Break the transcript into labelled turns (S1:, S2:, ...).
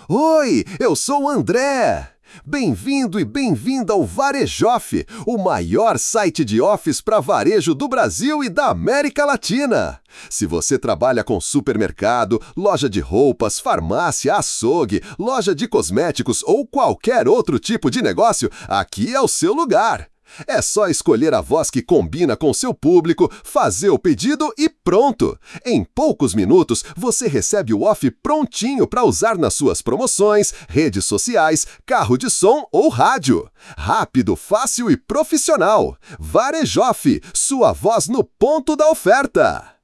S1: Oi, eu sou o André. Bem-vindo e bem-vinda ao Varejoff, o maior site de office para varejo do Brasil e da América Latina. Se você trabalha com supermercado, loja de roupas, farmácia, açougue, loja de cosméticos ou qualquer outro tipo de negócio, aqui é o seu lugar. É só escolher a voz que combina com seu público, fazer o pedido e pronto! Em poucos minutos, você recebe o off prontinho para usar nas suas promoções, redes sociais, carro de som ou rádio. Rápido, fácil e profissional. Varejoff, sua voz no ponto da oferta.